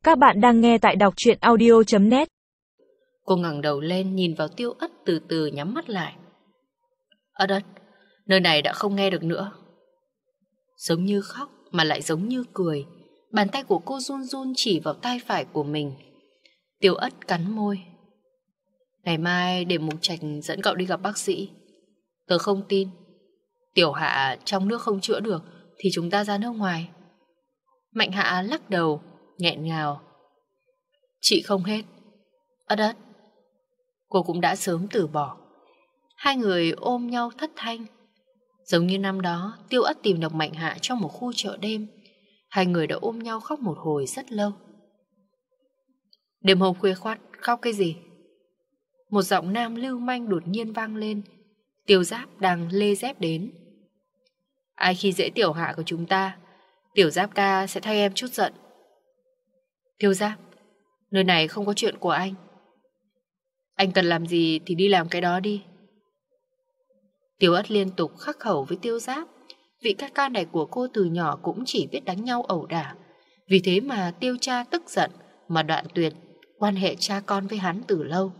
Các bạn đang nghe tại đọc truyện audio.net. Cô ngẩng đầu lên nhìn vào Tiêu Ất, từ từ nhắm mắt lại. Ất Ất, nơi này đã không nghe được nữa. Giống như khóc mà lại giống như cười. Bàn tay của cô run run chỉ vào tai phải của mình. Tiêu Ất cắn môi. Ngày mai để Mục Trạch dẫn cậu đi gặp bác sĩ. Tớ không tin. Tiểu Hạ trong nước không chữa được thì chúng ta ra nước ngoài. Mạnh Hạ lắc đầu, nghẹn ngào. Chị không hết. Ất Ất. Cô cũng đã sớm từ bỏ. Hai người ôm nhau thất thanh. Giống như năm đó Tiêu Ất tìm được Mạnh Hạ trong một khu chợ đêm. Hai người đã ôm nhau khóc một hồi rất lâu. Đêm hôm khuya khoắt, khóc cái gì? Một giọng nam lưu manh đột nhiên vang lên. Tiêu Giáp đang lê dép đến. Ai khi dễ Tiểu Hạ của chúng ta, Tiểu Giáp ca sẽ thay em chút giận. Tiêu Giáp, nơi này không có chuyện của anh. Anh cần làm gì thì đi làm cái đó đi. Tiêu Ất liên tục khắc khẩu với Tiêu Giáp. Vị ca ca này của cô từ nhỏ cũng chỉ biết đánh nhau ẩu đả. Vì thế mà Tiêu cha tức giận mà đoạn tuyệt quan hệ cha con với hắn từ lâu.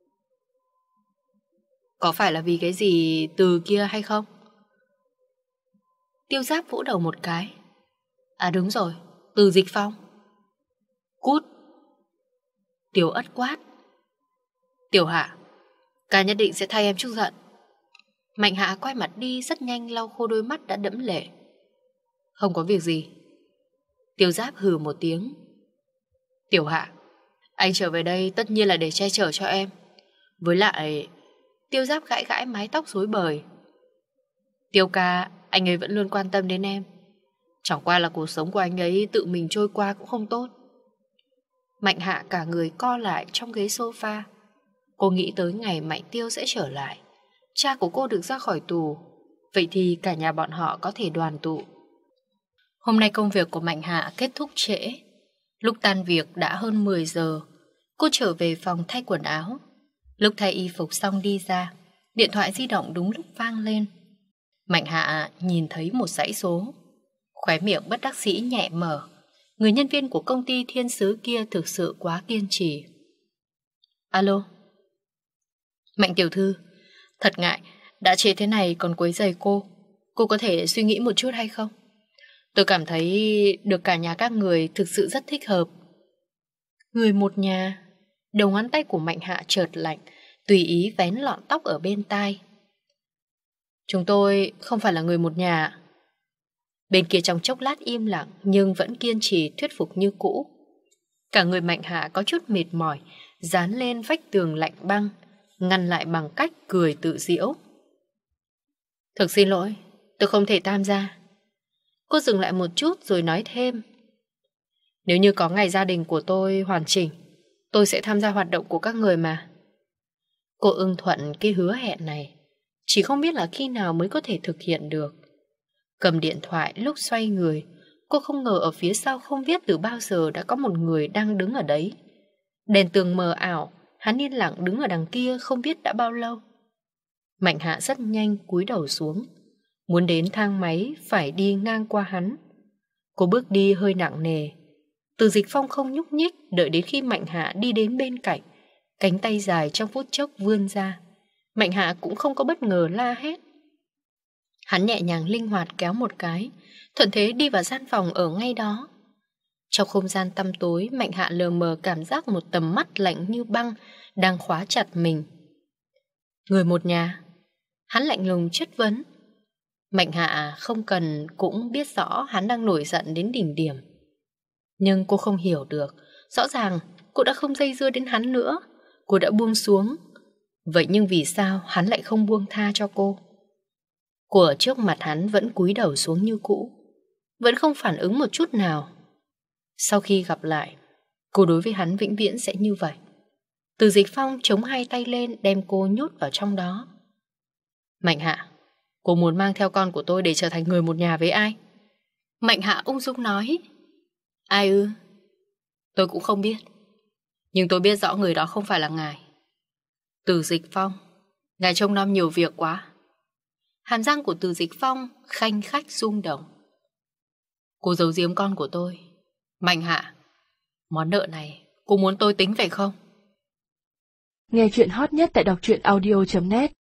Có phải là vì cái gì từ kia hay không? Tiêu Giáp vỗ đầu một cái. À đúng rồi, Từ Dịch Phong. Cút. Tiêu Ất quát. Tiểu Hạ, ca nhất định sẽ thay em chút giận. Mạnh Hạ quay mặt đi rất nhanh, lau khô đôi mắt đã đẫm lệ. Không có việc gì. Tiêu Giáp hừ một tiếng. Tiểu Hạ, anh trở về đây tất nhiên là để che chở cho em. Với lại... Tiêu Giáp gãi gãi mái tóc rối bời. Tiêu ca, anh ấy vẫn luôn quan tâm đến em. Chẳng qua là cuộc sống của anh ấy tự mình trôi qua cũng không tốt. Mạnh Hạ cả người co lại trong ghế sofa. Cô nghĩ tới ngày Mạnh Tiêu sẽ trở lại. Cha của cô được ra khỏi tù. Vậy thì cả nhà bọn họ có thể đoàn tụ. Hôm nay công việc của Mạnh Hạ kết thúc trễ. Lúc tan việc đã hơn 10 giờ. Cô trở về phòng thay quần áo. Lúc thay y phục xong đi ra, điện thoại di động đúng lúc vang lên. Mạnh Hạ nhìn thấy một dãy số. Khóe miệng bất đắc dĩ nhẹ mở. Người nhân viên của công ty thiên sứ kia thực sự quá kiên trì. Alo. Mạnh tiểu thư, thật ngại, đã trễ thế này còn quấy rầy cô. Cô có thể suy nghĩ một chút hay không? Tôi cảm thấy được cả nhà các người thực sự rất thích hợp. Người một nhà. Đầu ngón tay của Mạnh Hạ chợt lạnh, tùy ý vén lọn tóc ở bên tai. Chúng tôi không phải là người một nhà. Bên kia trong chốc lát im lặng nhưng vẫn kiên trì thuyết phục như cũ. Cả người Mạnh Hạ có chút mệt mỏi, dán lên vách tường lạnh băng, ngăn lại bằng cách cười tự giễu. Thực xin lỗi, tôi không thể tham gia. Cô dừng lại một chút rồi nói thêm. Nếu như có ngày gia đình của tôi hoàn chỉnh, tôi sẽ tham gia hoạt động của các người mà. Cô ưng thuận cái hứa hẹn này, chỉ không biết là khi nào mới có thể thực hiện được. Cầm điện thoại lúc xoay người, cô không ngờ ở phía sau không biết từ bao giờ đã có một người đang đứng ở đấy. Đèn tường mờ ảo, hắn yên lặng đứng ở đằng kia không biết đã bao lâu. Mạnh Hạ rất nhanh cúi đầu xuống. Muốn đến thang máy phải đi ngang qua hắn. Cô bước đi hơi nặng nề. Từ Dịch Phong không nhúc nhích, đợi đến khi Mạnh Hạ đi đến bên cạnh. Cánh tay dài trong phút chốc vươn ra. Mạnh Hạ cũng không có bất ngờ la hét. Hắn nhẹ nhàng linh hoạt kéo một cái, thuận thế đi vào gian phòng ở ngay đó. Trong không gian tăm tối, Mạnh Hạ lờ mờ cảm giác một tầm mắt lạnh như băng đang khóa chặt mình. Người một nhà. Hắn lạnh lùng chất vấn. Mạnh Hạ không cần cũng biết rõ hắn đang nổi giận đến đỉnh điểm. Nhưng cô không hiểu được. Rõ ràng cô đã không dây dưa đến hắn nữa. Cô đã buông xuống. Vậy nhưng vì sao hắn lại không buông tha cho cô? Cô ở trước mặt hắn vẫn cúi đầu xuống như cũ, vẫn không phản ứng một chút nào. Sau khi gặp lại, cô đối với hắn vĩnh viễn sẽ như vậy. Từ Dịch Phong chống hai tay lên đem cô nhốt vào trong đó. Mạnh Hạ, cô muốn mang theo con của tôi để trở thành người một nhà với ai? Mạnh Hạ ung dung nói. Ai ư? Tôi cũng không biết. Nhưng tôi biết rõ người đó không phải là ngài. Từ Dịch Phong, ngài trông nom nhiều việc quá. Hàm răng của Từ Dịch Phong khanh khách rung động. Cô giấu giếm con của tôi. Mạnh Hạ, Món nợ này, cô muốn tôi tính phải không? Nghe chuyện hot nhất tại đọc truyện audio.net